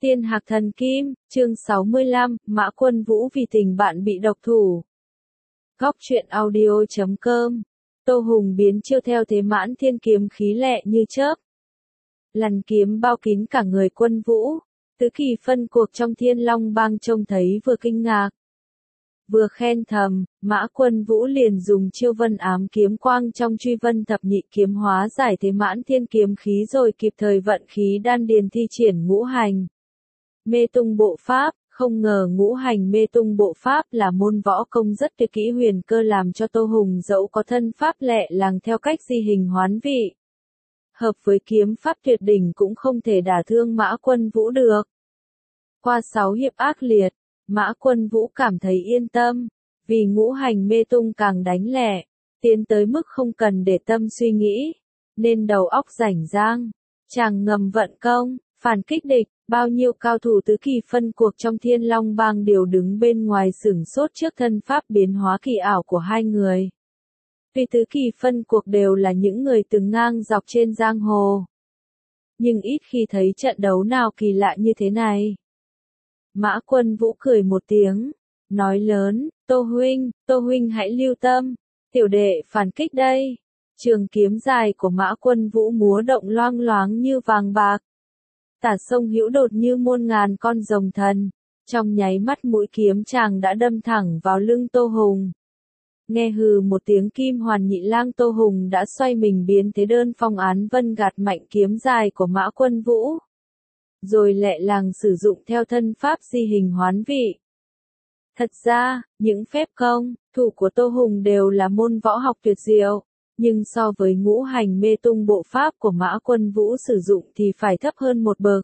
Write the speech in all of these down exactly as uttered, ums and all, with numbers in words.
Tiên Hạc Thần Kim, chương sáu mươi lăm, Mã Quân Vũ vì tình bạn bị độc thủ. Góc truyện audio chấm com. Tô Hùng biến chiêu theo thế mãn thiên kiếm khí lẹ như chớp. Lằn kiếm bao kín cả người Quân Vũ. Tứ kỳ phân cuộc trong Thiên Long Bang trông thấy vừa kinh ngạc, vừa khen thầm. Mã Quân Vũ liền dùng chiêu vân ám kiếm quang trong truy vân thập nhị kiếm hóa giải thế mãn thiên kiếm khí, rồi kịp thời vận khí đan điền thi triển ngũ hành mê tung bộ pháp. Không ngờ ngũ hành mê tung bộ pháp là môn võ công rất tuyệt kỹ huyền cơ, làm cho Tô Hùng dẫu có thân pháp lẹ làng theo cách di hình hoán vị, hợp với kiếm pháp tuyệt đỉnh cũng không thể đả thương Mã Quân Vũ được. Qua sáu hiệp ác liệt, Mã Quân Vũ cảm thấy yên tâm, vì ngũ hành mê tung càng đánh lẹ, tiến tới mức không cần để tâm suy nghĩ, nên đầu óc rảnh rang, chàng ngầm vận công, phản kích địch. Bao nhiêu cao thủ tứ kỳ phân cuộc trong Thiên Long Bang đều đứng bên ngoài sửng sốt trước thân pháp biến hóa kỳ ảo của hai người. Tuy tứ kỳ phân cuộc đều là những người từng ngang dọc trên giang hồ, nhưng ít khi thấy trận đấu nào kỳ lạ như thế này. Mã Quân Vũ cười một tiếng, nói lớn, Tô huynh, Tô huynh hãy lưu tâm, tiểu đệ phản kích đây. Trường kiếm dài của Mã Quân Vũ múa động loang loáng như vàng bạc. Tả sông hữu đột như muôn ngàn con rồng thần, trong nháy mắt mũi kiếm chàng đã đâm thẳng vào lưng Tô Hùng. Nghe hừ một tiếng kim hoàn nhị lang, Tô Hùng đã xoay mình biến thế đơn phong án vân gạt mạnh kiếm dài của Mã Quân Vũ, rồi lẹ làng sử dụng theo thân pháp di hình hoán vị. Thật ra, những phép công, thủ của Tô Hùng đều là môn võ học tuyệt diệu, nhưng so với ngũ hành mê tung bộ pháp của Mã Quân Vũ sử dụng thì phải thấp hơn một bậc.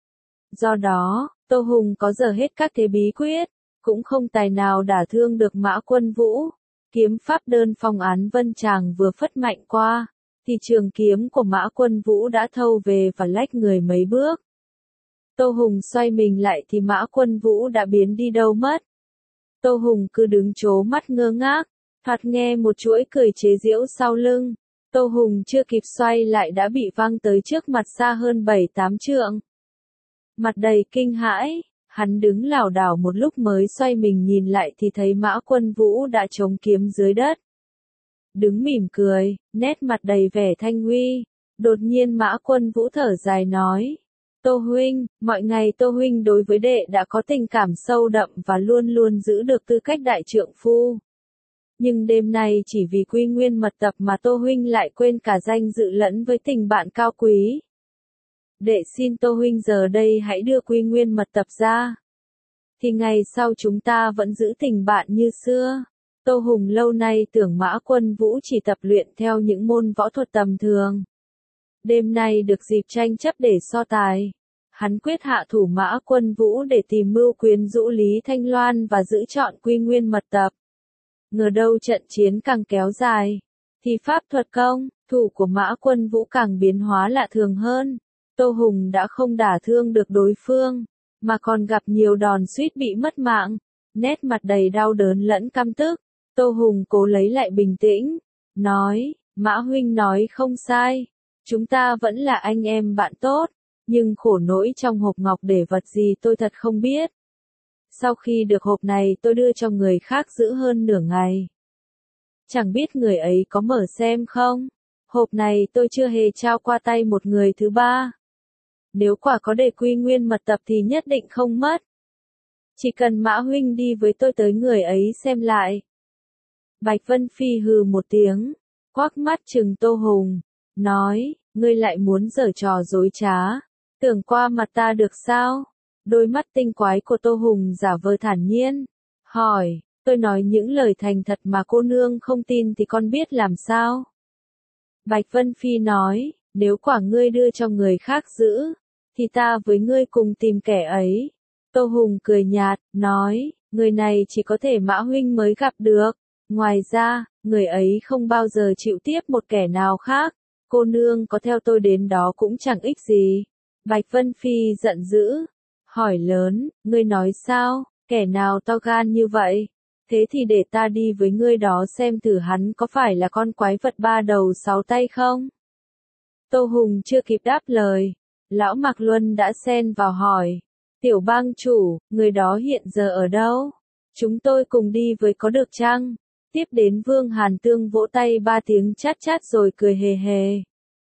Do đó, Tô Hùng có dở hết các thế bí quyết, cũng không tài nào đả thương được Mã Quân Vũ. Kiếm pháp đơn phong án vân chàng vừa phất mạnh qua, thì trường kiếm của Mã Quân Vũ đã thâu về và lách người mấy bước. Tô Hùng xoay mình lại thì Mã Quân Vũ đã biến đi đâu mất. Tô Hùng cứ đứng trố mắt ngơ ngác, thoạt nghe một chuỗi cười chế giễu sau lưng. Tô Hùng chưa kịp xoay lại đã bị văng tới trước mặt xa hơn bảy tám trượng. Mặt đầy kinh hãi, hắn đứng lảo đảo một lúc mới xoay mình nhìn lại thì thấy Mã Quân Vũ đã chống kiếm dưới đất. Đứng mỉm cười, nét mặt đầy vẻ thanh huy. Đột nhiên Mã Quân Vũ thở dài nói, Tô huynh, mọi ngày Tô huynh đối với đệ đã có tình cảm sâu đậm và luôn luôn giữ được tư cách đại trượng phu. Nhưng đêm nay chỉ vì quy nguyên mật tập mà Tô huynh lại quên cả danh dự lẫn với tình bạn cao quý. Đệ xin Tô huynh giờ đây hãy đưa quy nguyên mật tập ra, thì ngày sau chúng ta vẫn giữ tình bạn như xưa. Tô Hùng lâu nay tưởng Mã Quân Vũ chỉ tập luyện theo những môn võ thuật tầm thường. Đêm nay được dịp tranh chấp để so tài, hắn quyết hạ thủ Mã Quân Vũ để tìm mưu quyến rũ Lý Thanh Loan và giữ trọn quy nguyên mật tập. Ngờ đâu trận chiến càng kéo dài, thì pháp thuật công, thủ của Mã Quân Vũ càng biến hóa lạ thường hơn. Tô Hùng đã không đả thương được đối phương, mà còn gặp nhiều đòn suýt bị mất mạng, nét mặt đầy đau đớn lẫn căm tức. Tô Hùng cố lấy lại bình tĩnh, nói, Mã huynh nói không sai, chúng ta vẫn là anh em bạn tốt, nhưng khổ nỗi trong hộp ngọc để vật gì tôi thật không biết. Sau khi được hộp này tôi đưa cho người khác giữ hơn nửa ngày. Chẳng biết người ấy có mở xem không? Hộp này tôi chưa hề trao qua tay một người thứ ba. Nếu quả có để quy nguyên mật tập thì nhất định không mất. Chỉ cần Mã huynh đi với tôi tới người ấy xem lại. Bạch Vân Phi hừ một tiếng, quắc mắt trừng Tô Hùng, nói, ngươi lại muốn giở trò dối trá, tưởng qua mặt ta được sao? Đôi mắt tinh quái của Tô Hùng giả vờ thản nhiên, hỏi, tôi nói những lời thành thật mà cô nương không tin thì con biết làm sao? Bạch Vân Phi nói, nếu quả ngươi đưa cho người khác giữ, thì ta với ngươi cùng tìm kẻ ấy. Tô Hùng cười nhạt, nói, người này chỉ có thể Mã huynh mới gặp được, ngoài ra, người ấy không bao giờ chịu tiếp một kẻ nào khác, cô nương có theo tôi đến đó cũng chẳng ích gì. Bạch Vân Phi giận dữ, hỏi lớn, ngươi nói sao, kẻ nào to gan như vậy? Thế thì để ta đi với ngươi đó xem thử hắn có phải là con quái vật ba đầu sáu tay không? Tô Hùng chưa kịp đáp lời, lão Mạc Luân đã xen vào hỏi, Tiểu bang chủ, người đó hiện giờ ở đâu? Chúng tôi cùng đi với có được chăng? Tiếp đến Vương Hàn Tương vỗ tay ba tiếng chát chát rồi cười hề hề.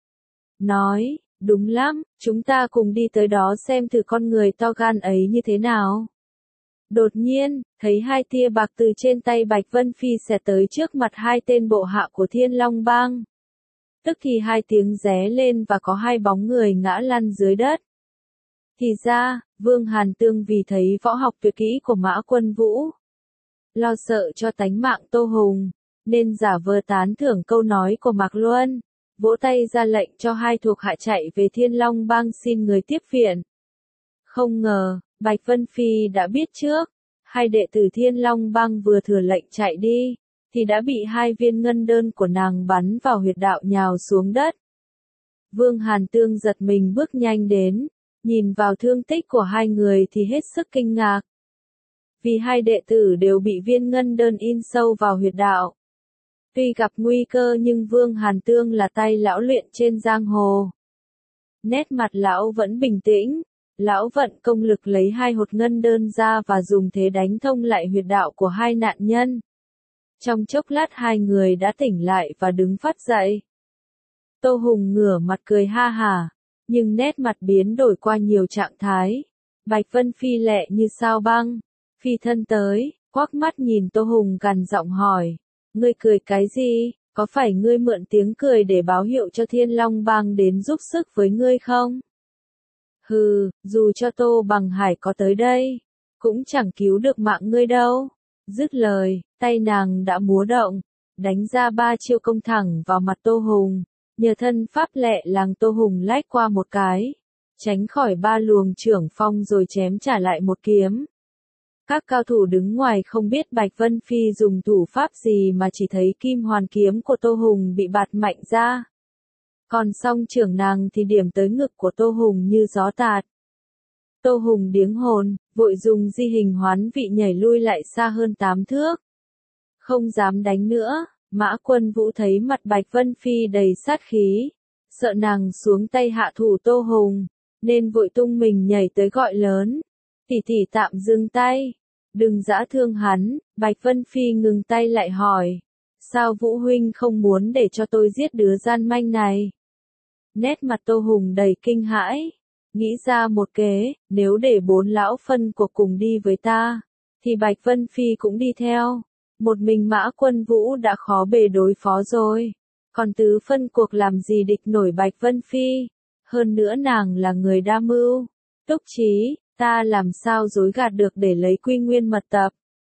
Nói, đúng lắm, chúng ta cùng đi tới đó xem thử con người to gan ấy như thế nào. Đột nhiên, thấy hai tia bạc từ trên tay Bạch Vân Phi xẻ tới trước mặt hai tên bộ hạ của Thiên Long Bang. Tức thì hai tiếng ré lên và có hai bóng người ngã lăn dưới đất. Thì ra, Vương Hàn Tương vì thấy võ học tuyệt kỹ của Mã Quân Vũ, lo sợ cho tánh mạng Tô Hùng, nên giả vờ tán thưởng câu nói của Mạc Luân, vỗ tay ra lệnh cho hai thuộc hạ chạy về Thiên Long Bang xin người tiếp viện. Không ngờ, Bạch Vân Phi đã biết trước, hai đệ tử Thiên Long Bang vừa thừa lệnh chạy đi, thì đã bị hai viên ngân đơn của nàng bắn vào huyệt đạo nhào xuống đất. Vương Hàn Tương giật mình bước nhanh đến, nhìn vào thương tích của hai người thì hết sức kinh ngạc. Vì hai đệ tử đều bị viên ngân đơn in sâu vào huyệt đạo. Tuy gặp nguy cơ nhưng Vương Hàn Tương là tay lão luyện trên giang hồ. Nét mặt lão vẫn bình tĩnh, lão vận công lực lấy hai hột ngân đơn ra và dùng thế đánh thông lại huyệt đạo của hai nạn nhân. Trong chốc lát hai người đã tỉnh lại và đứng phát dậy. Tô Hùng ngửa mặt cười ha hả, nhưng nét mặt biến đổi qua nhiều trạng thái. Bạch Vân Phi lẹ như sao băng, phi thân tới, quắc mắt nhìn Tô Hùng gằn giọng hỏi, ngươi cười cái gì, có phải ngươi mượn tiếng cười để báo hiệu cho Thiên Long Bang đến giúp sức với ngươi không? Hừ, dù cho Tô Bằng Hải có tới đây, cũng chẳng cứu được mạng ngươi đâu. Dứt lời, tay nàng đã múa động, đánh ra ba chiêu công thẳng vào mặt Tô Hùng, nhờ thân pháp lẹ làng Tô Hùng lách qua một cái, tránh khỏi ba luồng trưởng phong rồi chém trả lại một kiếm. Các cao thủ đứng ngoài không biết Bạch Vân Phi dùng thủ pháp gì mà chỉ thấy kim hoàn kiếm của Tô Hùng bị bạt mạnh ra. Còn song trưởng nàng thì điểm tới ngực của Tô Hùng như gió tạt. Tô Hùng điếng hồn, vội dùng di hình hoán vị nhảy lui lại xa hơn tám thước. Không dám đánh nữa, Mã Quân Vũ thấy mặt Bạch Vân Phi đầy sát khí, sợ nàng xuống tay hạ thủ Tô Hùng, nên vội tung mình nhảy tới gọi lớn. Tỷ tỷ tạm dừng tay, đừng dã thương hắn. Bạch Vân Phi ngừng tay lại hỏi, sao Vũ huynh không muốn để cho tôi giết đứa gian manh này? Nét mặt Tô Hùng đầy kinh hãi, nghĩ ra một kế, nếu để bốn lão phân cuộc cùng đi với ta, thì Bạch Vân Phi cũng đi theo. Một mình Mã Quân Vũ đã khó bề đối phó rồi, còn tứ phân cuộc làm gì địch nổi Bạch Vân Phi, hơn nữa nàng là người đa mưu, túc trí, ta làm sao dối gạt được để lấy quy nguyên mật tập.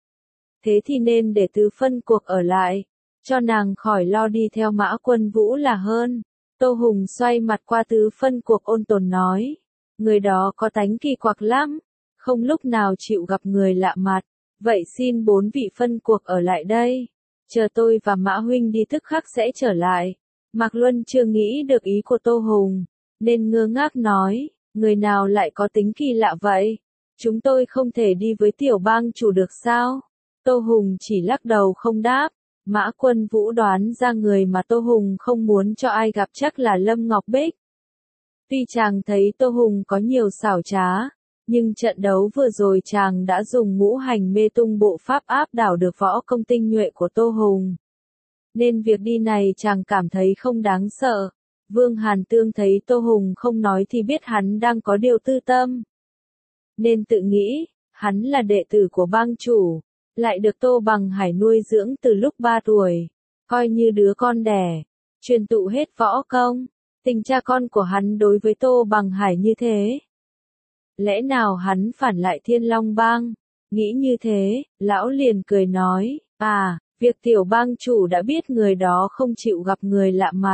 Thế thì nên để tứ phân cuộc ở lại, cho nàng khỏi lo đi theo Mã Quân Vũ là hơn. Tô Hùng xoay mặt qua tứ phân cuộc ôn tồn nói, người đó có tánh kỳ quặc lắm, không lúc nào chịu gặp người lạ mặt, vậy xin bốn vị phân cuộc ở lại đây, chờ tôi và Mã huynh đi tức khắc sẽ trở lại. Mạc Luân chưa nghĩ được ý của Tô Hùng, nên ngơ ngác nói, người nào lại có tính kỳ lạ vậy, chúng tôi không thể đi với tiểu bang chủ được sao? Tô Hùng chỉ lắc đầu không đáp. Mã Quân Vũ đoán ra người mà Tô Hùng không muốn cho ai gặp chắc là Lâm Ngọc Bích. Tuy chàng thấy Tô Hùng có nhiều xảo trá, nhưng trận đấu vừa rồi chàng đã dùng ngũ hành mê tung bộ pháp áp đảo được võ công tinh nhuệ của Tô Hùng. Nên việc đi này chàng cảm thấy không đáng sợ. Vương Hàn Tương thấy Tô Hùng không nói thì biết hắn đang có điều tư tâm. Nên tự nghĩ, hắn là đệ tử của bang chủ, lại được Tô Bằng Hải nuôi dưỡng từ lúc ba tuổi, coi như đứa con đẻ, truyền tụ hết võ công. Tình cha con của hắn đối với Tô Bằng Hải như thế, lẽ nào hắn phản lại Thiên Long Bang? Nghĩ như thế, lão liền cười nói, à, việc tiểu bang chủ đã biết người đó không chịu gặp người lạ mặt.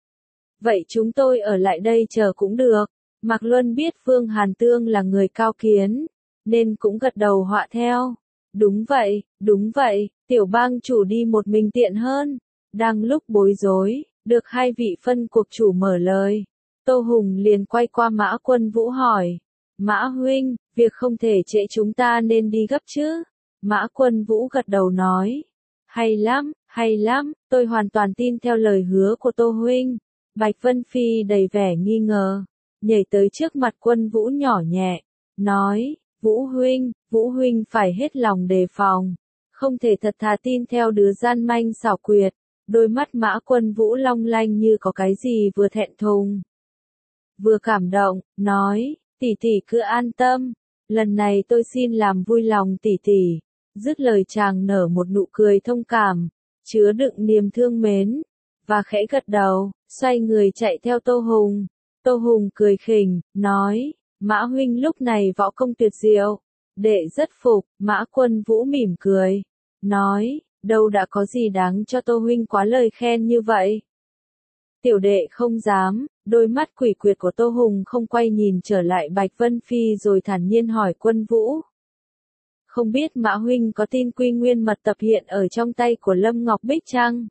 Vậy chúng tôi ở lại đây chờ cũng được. Mạc Luân biết Vương Hàn Tương là người cao kiến, nên cũng gật đầu họa theo. Đúng vậy, đúng vậy, tiểu bang chủ đi một mình tiện hơn. Đang lúc bối rối, được hai vị phân cuộc chủ mở lời. Tô Hùng liền quay qua Mã Quân Vũ hỏi, Mã huynh, việc không thể trễ chúng ta nên đi gấp chứ? Mã Quân Vũ gật đầu nói, hay lắm, hay lắm, tôi hoàn toàn tin theo lời hứa của Tô huynh. Bạch Vân Phi đầy vẻ nghi ngờ, nhảy tới trước mặt Quân Vũ nhỏ nhẹ, nói, Vũ huynh, Vũ huynh phải hết lòng đề phòng, không thể thật thà tin theo đứa gian manh xảo quyệt. Đôi mắt Mã Quân Vũ long lanh như có cái gì vừa thẹn thùng, vừa cảm động, nói, tỷ tỷ cứ an tâm, lần này tôi xin làm vui lòng tỷ tỷ. Dứt lời chàng nở một nụ cười thông cảm, chứa đựng niềm thương mến, và khẽ gật đầu, xoay người chạy theo Tô Hùng. Tô Hùng cười khỉnh, nói, Mã huynh lúc này võ công tuyệt diệu, đệ rất phục. Mã Quân Vũ mỉm cười, nói, đâu đã có gì đáng cho Tô huynh quá lời khen như vậy. Tiểu đệ không dám. Đôi mắt quỷ quyệt của Tô Hùng không quay nhìn trở lại Bạch Vân Phi rồi thản nhiên hỏi Quân Vũ. Không biết Mã huynh có tin Quy Nguyên mật tập hiện ở trong tay của Lâm Ngọc Bích chăng?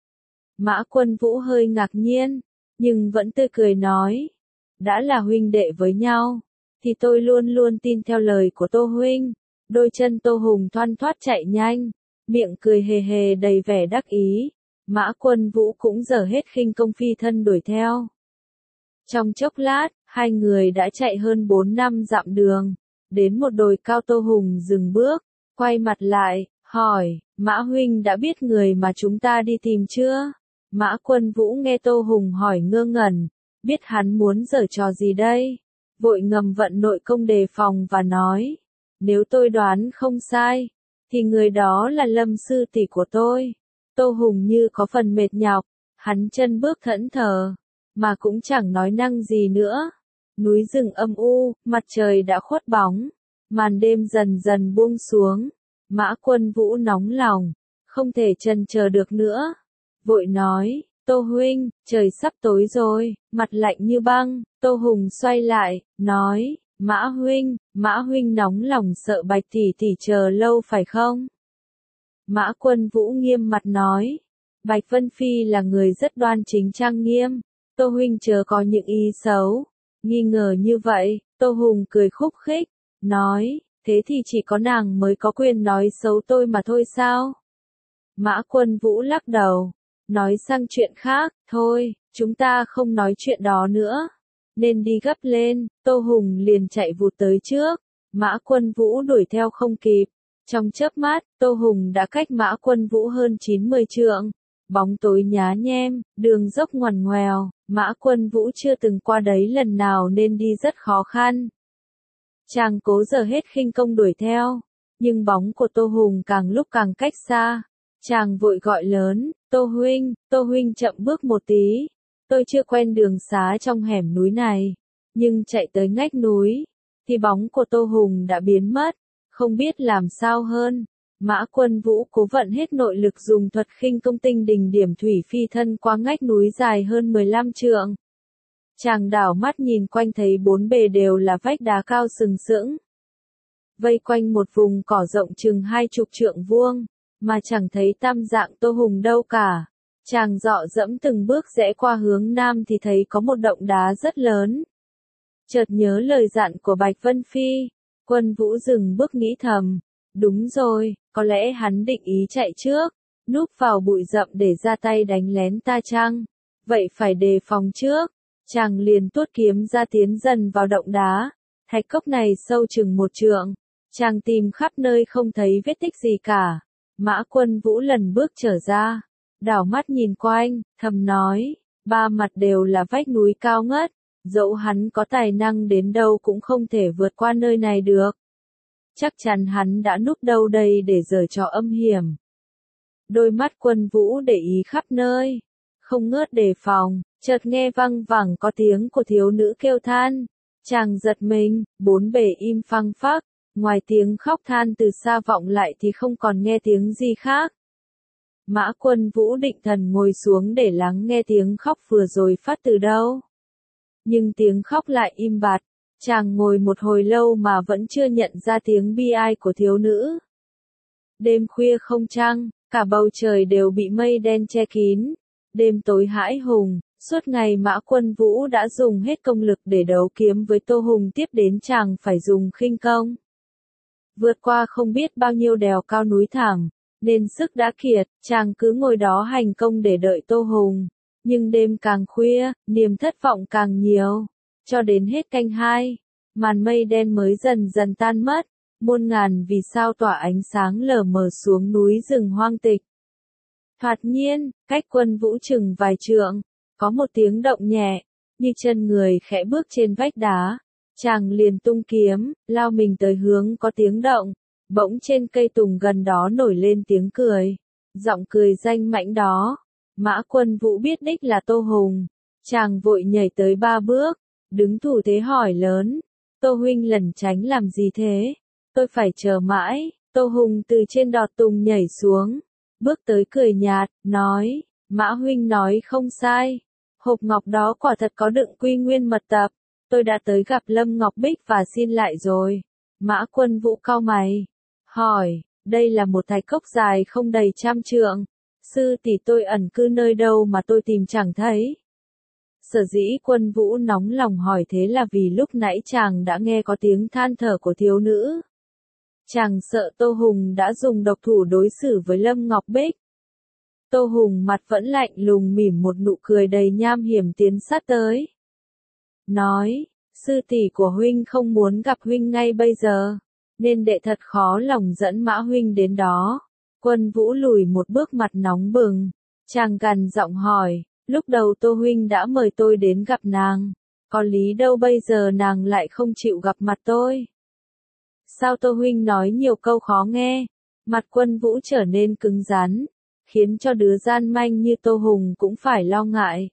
Mã Quân Vũ hơi ngạc nhiên, nhưng vẫn tươi cười nói, đã là huynh đệ với nhau, thì tôi luôn luôn tin theo lời của Tô huynh. Đôi chân Tô Hùng thoăn thoắt chạy nhanh, miệng cười hề hề đầy vẻ đắc ý. Mã Quân Vũ cũng dở hết khinh công phi thân đuổi theo. Trong chốc lát, hai người đã chạy hơn bốn năm dặm đường, đến một đồi cao. Tô Hùng dừng bước, quay mặt lại, hỏi, Mã huynh đã biết người mà chúng ta đi tìm chưa? Mã Quân Vũ nghe Tô Hùng hỏi ngơ ngẩn, biết hắn muốn giở trò gì đây, vội ngầm vận nội công đề phòng và nói, nếu tôi đoán không sai, thì người đó là Lâm sư tỷ của tôi. Tô Hùng như có phần mệt nhọc, hắn chân bước thẫn thờ, mà cũng chẳng nói năng gì nữa. Núi rừng âm u, mặt trời đã khuất bóng, màn đêm dần dần buông xuống. Mã Quân Vũ nóng lòng, không thể chần chờ được nữa, vội nói, Tô huynh, trời sắp tối rồi, mặt lạnh như băng. Tô Hùng xoay lại, nói, Mã huynh, Mã huynh nóng lòng sợ Bạch tỷ tỷ chờ lâu phải không? Mã Quân Vũ nghiêm mặt nói, Bạch Vân Phi là người rất đoan chính trang nghiêm, Tô huynh chớ có những ý xấu, nghi ngờ như vậy. Tô Hùng cười khúc khích, nói, thế thì chỉ có nàng mới có quyền nói xấu tôi mà thôi sao? Mã Quân Vũ lắc đầu, nói sang chuyện khác, thôi, chúng ta không nói chuyện đó nữa, nên đi gấp lên. Tô Hùng liền chạy vụt tới trước, Mã Quân Vũ đuổi theo không kịp. Trong chớp mắt, Tô Hùng đã cách Mã Quân Vũ hơn chín mươi trượng. Bóng tối nhá nhem, đường dốc ngoằn ngoèo, Mã Quân Vũ chưa từng qua đấy lần nào nên đi rất khó khăn. Chàng cố dở hết khinh công đuổi theo, nhưng bóng của Tô Hùng càng lúc càng cách xa. Chàng vội gọi lớn, Tô huynh, Tô huynh chậm bước một tí, tôi chưa quen đường xá trong hẻm núi này. Nhưng chạy tới ngách núi, thì bóng của Tô Hùng đã biến mất, không biết làm sao hơn. Mã Quân Vũ cố vận hết nội lực dùng thuật khinh công tinh đỉnh điểm thủy phi thân qua ngách núi dài hơn mười lăm trượng. Chàng đảo mắt nhìn quanh thấy bốn bề đều là vách đá cao sừng sững, vây quanh một vùng cỏ rộng chừng hai chục trượng vuông, mà chẳng thấy tam dạng Tô Hùng đâu cả. Chàng dọ dẫm từng bước rẽ qua hướng nam thì thấy có một động đá rất lớn. Chợt nhớ lời dặn của Bạch Vân Phi, Quân Vũ dừng bước nghĩ thầm, đúng rồi, có lẽ hắn định ý chạy trước, núp vào bụi rậm để ra tay đánh lén ta chăng? Vậy phải đề phòng trước. Chàng liền tuốt kiếm ra tiến dần vào động đá. Thạch cốc này sâu chừng một trượng. Chàng tìm khắp nơi không thấy vết tích gì cả. Mã Quân Vũ lần bước trở ra, đảo mắt nhìn quanh, thầm nói, ba mặt đều là vách núi cao ngất, dẫu hắn có tài năng đến đâu cũng không thể vượt qua nơi này được. Chắc chắn hắn đã núp đâu đây để giở trò âm hiểm. Đôi mắt Quân Vũ để ý khắp nơi, không ngớt đề phòng, chợt nghe văng vẳng có tiếng của thiếu nữ kêu than. Chàng giật mình, bốn bề im phăng phắc, ngoài tiếng khóc than từ xa vọng lại thì không còn nghe tiếng gì khác. Mã Quân Vũ định thần ngồi xuống để lắng nghe tiếng khóc vừa rồi phát từ đâu. Nhưng tiếng khóc lại im bặt, chàng ngồi một hồi lâu mà vẫn chưa nhận ra tiếng bi ai của thiếu nữ. Đêm khuya không trăng, cả bầu trời đều bị mây đen che kín, đêm tối hãi hùng. Suốt ngày Mã Quân Vũ đã dùng hết công lực để đấu kiếm với Tô Hùng, tiếp đến chàng phải dùng khinh công. Vượt qua không biết bao nhiêu đèo cao núi thẳm, nên sức đã kiệt, chàng cứ ngồi đó hành công để đợi Tô Hùng. Nhưng đêm càng khuya, niềm thất vọng càng nhiều. Cho đến hết canh hai, Màn mây đen mới dần dần tan mất, muôn ngàn vì sao tỏa ánh sáng lờ mờ xuống núi rừng hoang tịch. Thoạt nhiên, cách Quân Vũ chừng vài trượng, có một tiếng động nhẹ, như chân người khẽ bước trên vách đá. Chàng liền tung kiếm, lao mình tới hướng có tiếng động, bỗng trên cây tùng gần đó nổi lên tiếng cười. Giọng cười danh mãnh đó, Mã Quân Vũ biết đích là Tô Hùng. Chàng vội nhảy tới ba bước, đứng thủ thế hỏi lớn, Tô huynh lẩn tránh làm gì thế? Tôi phải chờ mãi. Tô Hùng từ trên đọt tùng nhảy xuống, bước tới cười nhạt, nói, Mã huynh nói không sai, hộp ngọc đó quả thật có đựng quy nguyên mật tập, tôi đã tới gặp Lâm Ngọc Bích và xin lại rồi. Mã Quân Vũ cau mày, hỏi, đây là một thạch cốc dài không đầy trăm trượng, sư tỷ tôi ẩn cư nơi đâu mà tôi tìm chẳng thấy. Sở dĩ Quân Vũ nóng lòng hỏi thế là vì lúc nãy chàng đã nghe có tiếng than thở của thiếu nữ. Chàng sợ Tô Hùng đã dùng độc thủ đối xử với Lâm Ngọc Bích. Tô Hùng mặt vẫn lạnh lùng mỉm một nụ cười đầy nham hiểm tiến sát tới. Nói, sư tỷ của huynh không muốn gặp huynh ngay bây giờ, nên đệ thật khó lòng dẫn Mã huynh đến đó. Quân Vũ lùi một bước mặt nóng bừng. Chàng gằn giọng hỏi, lúc đầu Tô huynh đã mời tôi đến gặp nàng, có lý đâu bây giờ nàng lại không chịu gặp mặt tôi. Sao Tô huynh nói nhiều câu khó nghe? Mặt Quân Vũ trở nên cứng rắn, khiến cho đứa gian manh như Tô Hùng cũng phải lo ngại.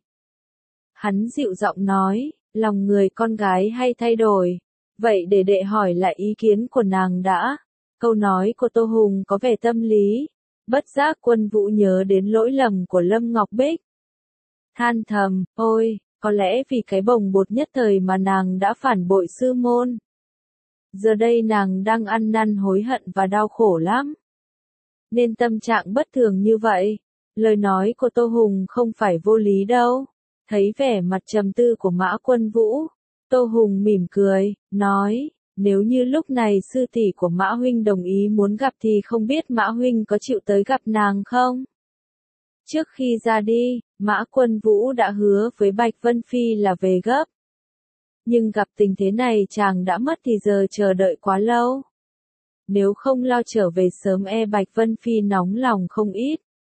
Hắn dịu giọng nói, lòng người con gái hay thay đổi, vậy để đệ hỏi lại ý kiến của nàng đã. Câu nói của Tô Hùng có vẻ tâm lý, bất giác Quân Vũ nhớ đến lỗi lầm của Lâm Ngọc Bích. Than thầm, ôi, có lẽ vì cái bồng bột nhất thời mà nàng đã phản bội sư môn. Giờ đây nàng đang ăn năn hối hận và đau khổ lắm. Nên tâm trạng bất thường như vậy. Lời nói của Tô Hùng không phải vô lý đâu. Thấy vẻ mặt trầm tư của Mã Quân Vũ, Tô Hùng mỉm cười, nói, nếu như lúc này sư tỷ của Mã huynh đồng ý muốn gặp thì không biết Mã huynh có chịu tới gặp nàng không? Trước khi ra đi, Mã Quân Vũ đã hứa với Bạch Vân Phi là về gấp. Nhưng gặp tình thế này chàng đã mất thì giờ chờ đợi quá lâu. Nếu không lo trở về sớm e Bạch Vân Phi nóng lòng không ít.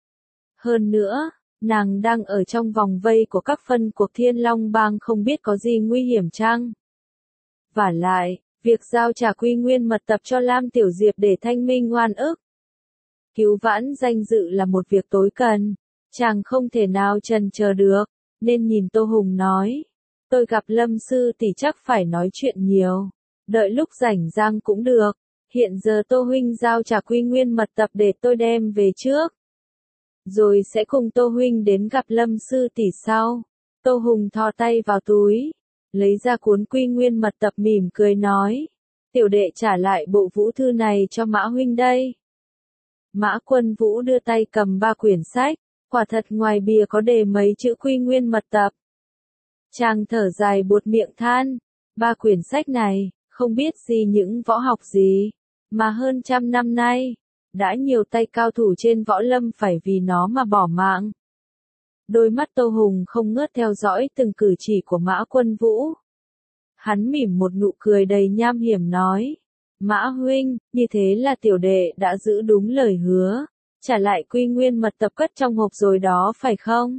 Hơn nữa, nàng đang ở trong vòng vây của các phân cuộc Thiên Long Bang không biết có gì nguy hiểm chăng? Vả lại, việc giao trả quy nguyên mật tập cho Lam Tiểu Diệp để thanh minh oan ức, cứu vãn danh dự là một việc tối cần. Chàng không thể nào chần chờ được, nên nhìn Tô Hùng nói, tôi gặp Lâm sư tỷ chắc phải nói chuyện nhiều, đợi lúc rảnh rang cũng được. Hiện giờ Tô huynh giao trả quy nguyên mật tập để tôi đem về trước, rồi sẽ cùng Tô huynh đến gặp Lâm sư tỷ sau. Tô Hùng thò tay vào túi, lấy ra cuốn quy nguyên mật tập mỉm cười nói, tiểu đệ trả lại bộ vũ thư này cho Mã huynh đây. Mã Quân Vũ đưa tay cầm ba quyển sách, quả thật ngoài bìa có đề mấy chữ quy nguyên mật tập. Chàng thở dài buột miệng than, ba quyển sách này, không biết gì những võ học gì, mà hơn trăm năm nay, đã nhiều tay cao thủ trên võ lâm phải vì nó mà bỏ mạng. Đôi mắt Tô Hùng không ngớt theo dõi từng cử chỉ của Mã Quân Vũ. Hắn mỉm một nụ cười đầy nham hiểm nói, Mã huynh, như thế là tiểu đệ đã giữ đúng lời hứa, trả lại quy nguyên mật tập cất trong hộp rồi đó phải không?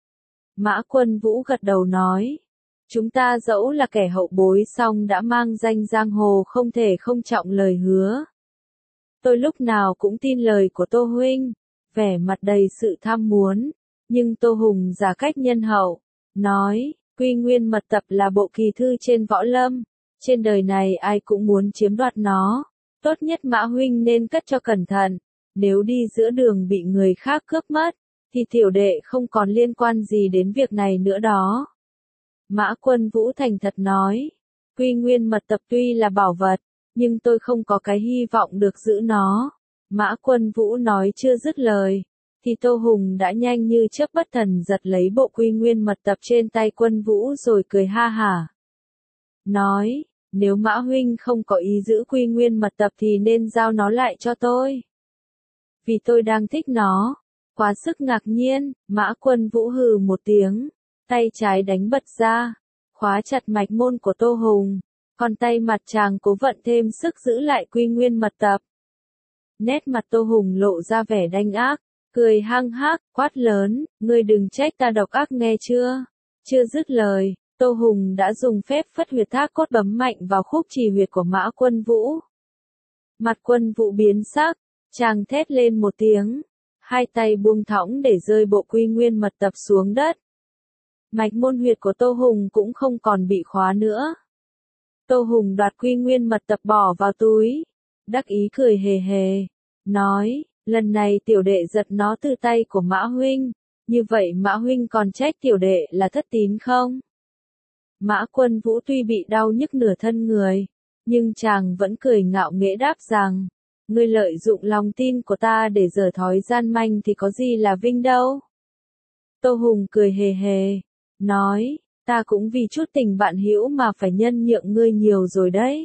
Mã Quân Vũ gật đầu nói, chúng ta dẫu là kẻ hậu bối song đã mang danh giang hồ không thể không trọng lời hứa. Tôi lúc nào cũng tin lời của Tô huynh, vẻ mặt đầy sự tham muốn, nhưng Tô Hùng giả cách nhân hậu, nói, quy nguyên mật tập là bộ kỳ thư trên võ lâm, trên đời này ai cũng muốn chiếm đoạt nó, tốt nhất Mã huynh nên cất cho cẩn thận, nếu đi giữa đường bị người khác cướp mất, thì tiểu đệ không còn liên quan gì đến việc này nữa đó. Mã Quân Vũ thành thật nói, quy nguyên mật tập tuy là bảo vật, nhưng tôi không có cái hy vọng được giữ nó. Mã Quân Vũ nói chưa dứt lời, thì Tô Hùng đã nhanh như chớp bất thần giật lấy bộ quy nguyên mật tập trên tay Quân Vũ rồi cười ha hả. Nói, nếu Mã huynh không có ý giữ quy nguyên mật tập thì nên giao nó lại cho tôi. Vì tôi đang thích nó. Quá sức ngạc nhiên, Mã Quân Vũ hừ một tiếng, tay trái đánh bật ra, khóa chặt mạch môn của Tô Hùng, Còn tay mặt chàng cố vận thêm sức giữ lại quy nguyên mật tập. Nét mặt Tô Hùng lộ ra vẻ đanh ác, cười hăng hắc, quát lớn, ngươi đừng trách ta độc ác nghe chưa? Chưa dứt lời, Tô Hùng đã dùng phép phất huyệt thác cốt bấm mạnh vào khúc trì huyệt của Mã Quân Vũ. Mặt Quân Vũ biến sắc, chàng thét lên một tiếng, hai tay buông thõng để rơi bộ quy nguyên mật tập xuống đất. Mạch môn huyệt của Tô Hùng cũng không còn bị khóa nữa. Tô Hùng đoạt quy nguyên mật tập bỏ vào túi, đắc ý cười hề hề, nói, lần này tiểu đệ giật nó từ tay của Mã huynh, như vậy Mã huynh còn trách tiểu đệ là thất tín không? Mã Quân Vũ tuy bị đau nhức nửa thân người, nhưng chàng vẫn cười ngạo nghễ đáp rằng, ngươi lợi dụng lòng tin của ta để giở thói gian manh thì có gì là vinh đâu. Tô Hùng cười hề hề, nói, ta cũng vì chút tình bạn hữu mà phải nhân nhượng ngươi nhiều rồi đấy.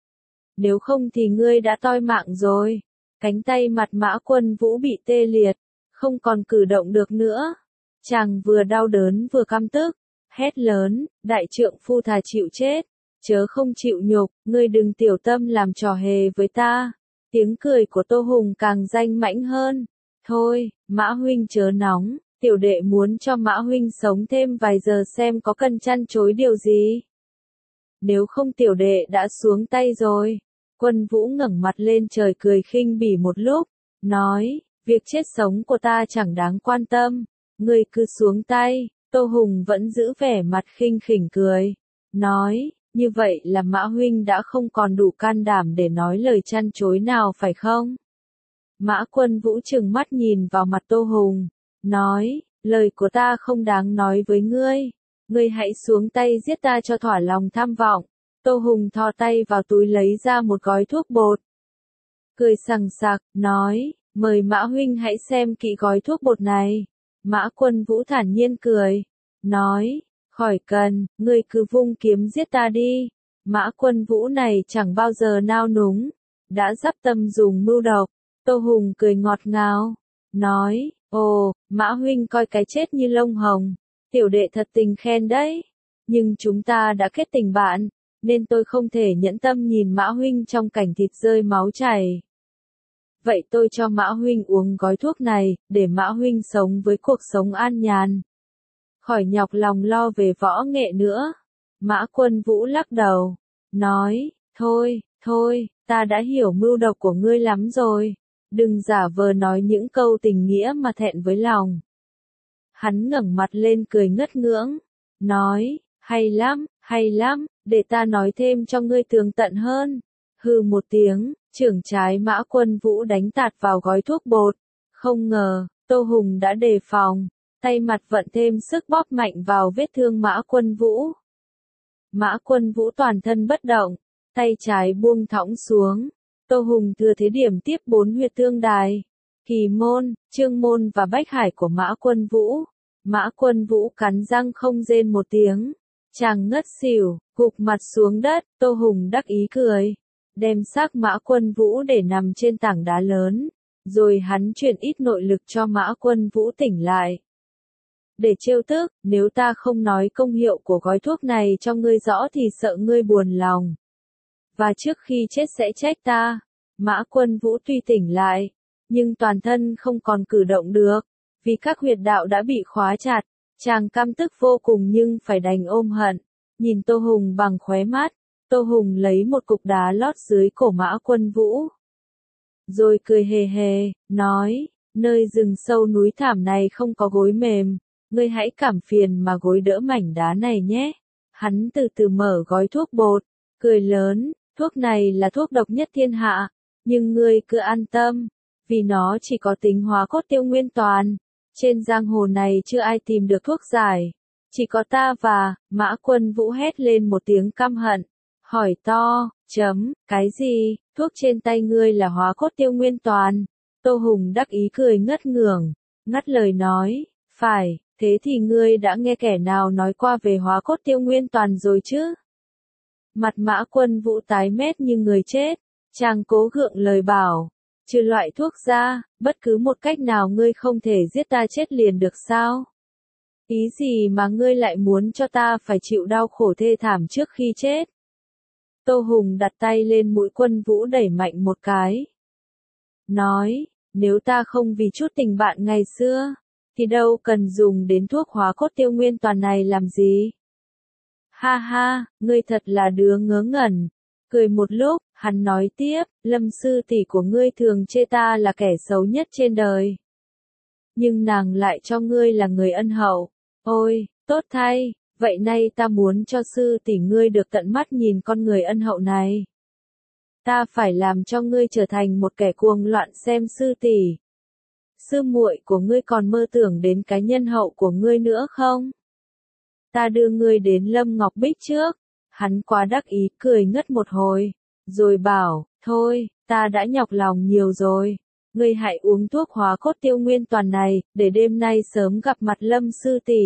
Nếu không thì ngươi đã toi mạng rồi. Cánh tay mặt Mã Quân Vũ bị tê liệt, không còn cử động được nữa. Chàng vừa đau đớn vừa căm tức, hét lớn, đại trượng phu thà chịu chết, chớ không chịu nhục, ngươi đừng tiểu tâm làm trò hề với ta. Tiếng cười của Tô Hùng càng danh mãnh hơn. Thôi, Mã huynh chớ nóng, tiểu đệ muốn cho Mã huynh sống thêm vài giờ xem có cần chăn chối điều gì. Nếu không tiểu đệ đã xuống tay rồi. Quân Vũ ngẩng mặt lên trời cười khinh bỉ một lúc, nói, việc chết sống của ta chẳng đáng quan tâm, ngươi cứ xuống tay. Tô Hùng vẫn giữ vẻ mặt khinh khỉnh cười, nói, như vậy là Mã huynh đã không còn đủ can đảm để nói lời chăn chối nào phải không? Mã Quân Vũ trừng mắt nhìn vào mặt Tô Hùng, nói, lời của ta không đáng nói với ngươi, ngươi hãy xuống tay giết ta cho thỏa lòng tham vọng. Tô Hùng thò tay vào túi lấy ra một gói thuốc bột. Cười sằng sặc, nói, mời Mã huynh hãy xem kỹ gói thuốc bột này. Mã Quân Vũ thản nhiên cười, nói, khỏi cần, ngươi cứ vung kiếm giết ta đi. Mã Quân Vũ này chẳng bao giờ nao núng, đã dắp tâm dùng mưu độc. Tô Hùng cười ngọt ngào, nói, ồ, Mã huynh coi cái chết như lông hồng, tiểu đệ thật tình khen đấy. Nhưng chúng ta đã kết tình bạn, nên tôi không thể nhẫn tâm nhìn Mã huynh trong cảnh thịt rơi máu chảy. Vậy tôi cho Mã huynh uống gói thuốc này, để Mã huynh sống với cuộc sống an nhàn. Khỏi nhọc lòng lo về võ nghệ nữa. Mã Quân Vũ lắc đầu, nói, thôi, thôi, ta đã hiểu mưu độc của ngươi lắm rồi. Đừng giả vờ nói những câu tình nghĩa mà thẹn với lòng. Hắn ngẩng mặt lên cười ngất ngưỡng, nói, hay lắm, hay lắm, để ta nói thêm cho ngươi tường tận hơn. Hừ một tiếng, trưởng trái Mã Quân Vũ đánh tạt vào gói thuốc bột. Không ngờ, Tô Hùng đã đề phòng, tay mặt vận thêm sức bóp mạnh vào vết thương Mã Quân Vũ. Mã Quân Vũ toàn thân bất động, tay trái buông thõng xuống. Tô Hùng thừa thế điểm tiếp bốn huyệt thương đài, Kỳ Môn, Chương Môn và Bách Hải của Mã Quân Vũ. Mã Quân Vũ cắn răng không rên một tiếng. Chàng ngất xỉu, gục mặt xuống đất. Tô Hùng đắc ý cười, đem xác Mã Quân Vũ để nằm trên tảng đá lớn, rồi hắn truyền ít nội lực cho Mã Quân Vũ tỉnh lại. Để trêu tức, nếu ta không nói công hiệu của gói thuốc này cho ngươi rõ thì sợ ngươi buồn lòng. Và trước khi chết sẽ trách ta. Mã Quân Vũ tuy tỉnh lại, nhưng toàn thân không còn cử động được, vì các huyệt đạo đã bị khóa chặt. Chàng căm tức vô cùng nhưng phải đành ôm hận, nhìn Tô Hùng bằng khóe mắt. Tô Hùng lấy một cục đá lót dưới cổ Mã Quân Vũ, rồi cười hề hề, nói, nơi rừng sâu núi thảm này không có gối mềm, ngươi hãy cảm phiền mà gối đỡ mảnh đá này nhé. Hắn từ từ mở gói thuốc bột, cười lớn, thuốc này là thuốc độc nhất thiên hạ, nhưng ngươi cứ an tâm, vì nó chỉ có tính hóa cốt tiêu nguyên toàn. Trên giang hồ này chưa ai tìm được thuốc giải, chỉ có ta và. Mã Quân Vũ hét lên một tiếng căm hận, hỏi to, chấm, cái gì, thuốc trên tay ngươi là hóa cốt tiêu nguyên toàn. Tô Hùng đắc ý cười ngất ngưởng, ngắt lời nói, phải, thế thì ngươi đã nghe kẻ nào nói qua về hóa cốt tiêu nguyên toàn rồi chứ? Mặt Mã Quân Vũ tái mét như người chết, chàng cố gượng lời bảo, trừ loại thuốc ra, bất cứ một cách nào ngươi không thể giết ta chết liền được sao? Ý gì mà ngươi lại muốn cho ta phải chịu đau khổ thê thảm trước khi chết? Tô Hùng đặt tay lên mũi Quân Vũ đẩy mạnh một cái. Nói, nếu ta không vì chút tình bạn ngày xưa, thì đâu cần dùng đến thuốc hóa cốt tiêu nguyên toàn này làm gì. Ha ha, ngươi thật là đứa ngớ ngẩn. Cười một lúc, hắn nói tiếp, Lâm sư tỷ của ngươi thường chê ta là kẻ xấu nhất trên đời. Nhưng nàng lại cho ngươi là người ân hậu. Ôi, tốt thay, vậy nay ta muốn cho sư tỷ ngươi được tận mắt nhìn con người ân hậu này. Ta phải làm cho ngươi trở thành một kẻ cuồng loạn xem sư tỷ. Sư muội của ngươi còn mơ tưởng đến cái nhân hậu của ngươi nữa không? Ta đưa ngươi đến Lâm Ngọc Bích trước. Hắn quá đắc ý cười ngất một hồi, rồi bảo, thôi, ta đã nhọc lòng nhiều rồi. Ngươi hãy uống thuốc hóa cốt tiêu nguyên toàn này, để đêm nay sớm gặp mặt Lâm sư tỷ.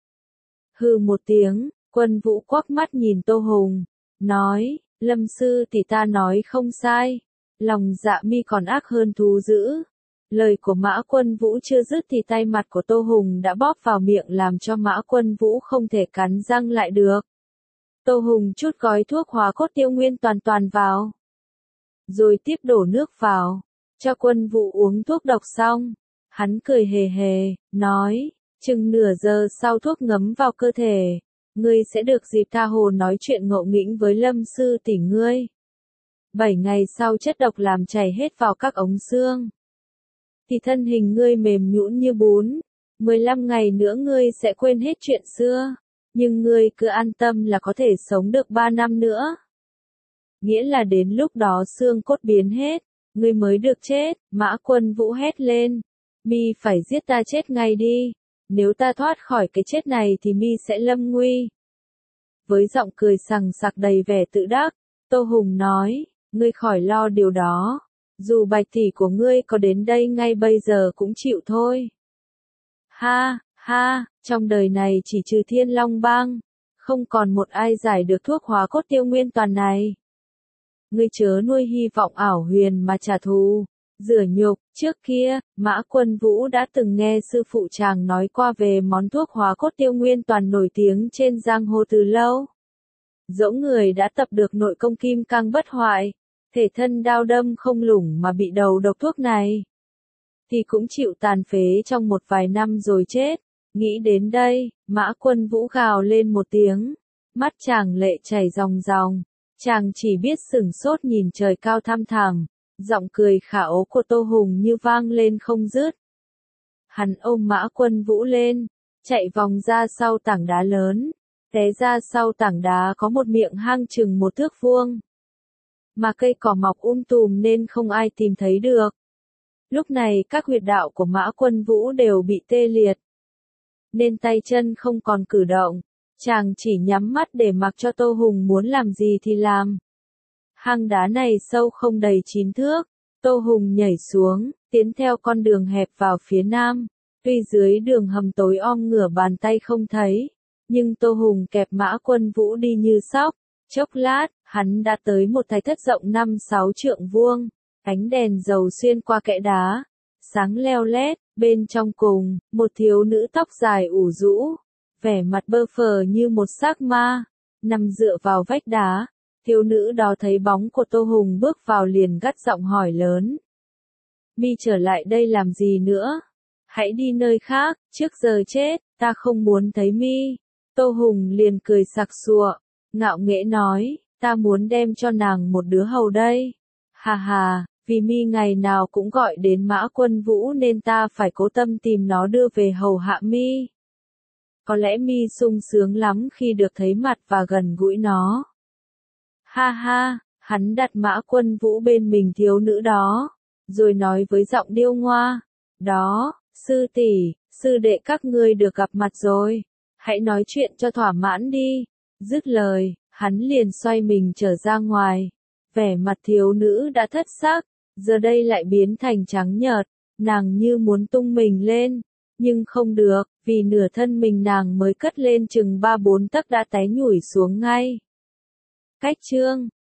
Hừ một tiếng, Quân Vũ quắc mắt nhìn Tô Hùng, nói, Lâm sư tỷ ta nói không sai, lòng dạ mi còn ác hơn thú dữ. Lời của Mã Quân Vũ chưa dứt thì tay mặt của Tô Hùng đã bóp vào miệng làm cho Mã Quân Vũ không thể cắn răng lại được. Tô Hùng chút gói thuốc hóa cốt tiêu nguyên toàn toàn vào, rồi tiếp đổ nước vào, cho Quân Vũ uống thuốc độc xong. Hắn cười hề hề, nói, chừng nửa giờ sau thuốc ngấm vào cơ thể, ngươi sẽ được dịp tha hồ nói chuyện ngộ nghĩnh với Lâm sư tỷ ngươi. Bảy ngày sau chất độc làm chảy hết vào các ống xương, thì thân hình ngươi mềm nhũn như bún. Mười lăm ngày nữa ngươi sẽ quên hết chuyện xưa, nhưng ngươi cứ an tâm là có thể sống được ba năm nữa. Nghĩa là đến lúc đó xương cốt biến hết, ngươi mới được chết. Mã Quân Vũ hét lên, mi phải giết ta chết ngay đi, nếu ta thoát khỏi cái chết này thì mi sẽ lâm nguy. Với giọng cười sằng sặc đầy vẻ tự đắc, Tô Hùng nói, ngươi khỏi lo điều đó, dù bạch tỷ của ngươi có đến đây ngay bây giờ cũng chịu thôi. Ha, ha, trong đời này chỉ trừ Thiên Long Bang, không còn một ai giải được thuốc hóa cốt tiêu nguyên toàn này. Ngươi chớ nuôi hy vọng ảo huyền mà trả thù, rửa nhục. Trước kia, Mã Quân Vũ đã từng nghe sư phụ chàng nói qua về món thuốc hóa cốt tiêu nguyên toàn nổi tiếng trên giang hồ từ lâu. Dẫu người đã tập được nội công kim cang bất hoại, thể thân đao đâm không lủng mà bị đầu độc thuốc này, thì cũng chịu tàn phế trong một vài năm rồi chết. Nghĩ đến đây, Mã Quân Vũ gào lên một tiếng, mắt chàng lệ chảy ròng ròng, chàng chỉ biết sửng sốt nhìn trời cao thăm thẳm, giọng cười khả ố của Tô Hùng như vang lên không dứt. Hắn ôm Mã Quân Vũ lên, chạy vòng ra sau tảng đá lớn, té ra sau tảng đá có một miệng hang chừng một thước vuông, mà cây cỏ mọc um tùm nên không ai tìm thấy được. Lúc này các huyệt đạo của Mã Quân Vũ đều bị tê liệt, nên tay chân không còn cử động, chàng chỉ nhắm mắt để mặc cho Tô Hùng muốn làm gì thì làm. Hang đá này sâu không đầy chín thước, Tô Hùng nhảy xuống, tiến theo con đường hẹp vào phía nam. Tuy dưới đường hầm tối om ngửa bàn tay không thấy, nhưng Tô Hùng kẹp Mã Quân Vũ đi như sóc. Chốc lát, hắn đã tới một thạch thất rộng năm sáu trượng vuông, ánh đèn dầu xuyên qua kẽ đá, sáng leo lét. Bên trong cùng, một thiếu nữ tóc dài ủ rũ, vẻ mặt bơ phờ như một xác ma, nằm dựa vào vách đá. Thiếu nữ đó thấy bóng của Tô Hùng bước vào liền gắt giọng hỏi lớn, mi trở lại đây làm gì nữa? Hãy đi nơi khác, trước giờ chết, ta không muốn thấy mi. Tô Hùng liền cười sặc sụa, ngạo nghễ nói, ta muốn đem cho nàng một đứa hầu đây. Hà hà, vì mi ngày nào cũng gọi đến Mã Quân Vũ nên ta phải cố tâm tìm nó đưa về hầu hạ mi. Có lẽ mi sung sướng lắm khi được thấy mặt và gần gũi nó. Ha ha, hắn đặt Mã Quân Vũ bên mình thiếu nữ đó, rồi nói với giọng điêu ngoa, đó, sư tỷ, sư đệ các ngươi được gặp mặt rồi, hãy nói chuyện cho thỏa mãn đi. Dứt lời, hắn liền xoay mình trở ra ngoài. Vẻ mặt thiếu nữ đã thất sắc, giờ đây lại biến thành trắng nhợt, nàng như muốn tung mình lên, nhưng không được, vì nửa thân mình nàng mới cất lên chừng ba bốn tấc đã té nhủi xuống ngay. Cách chương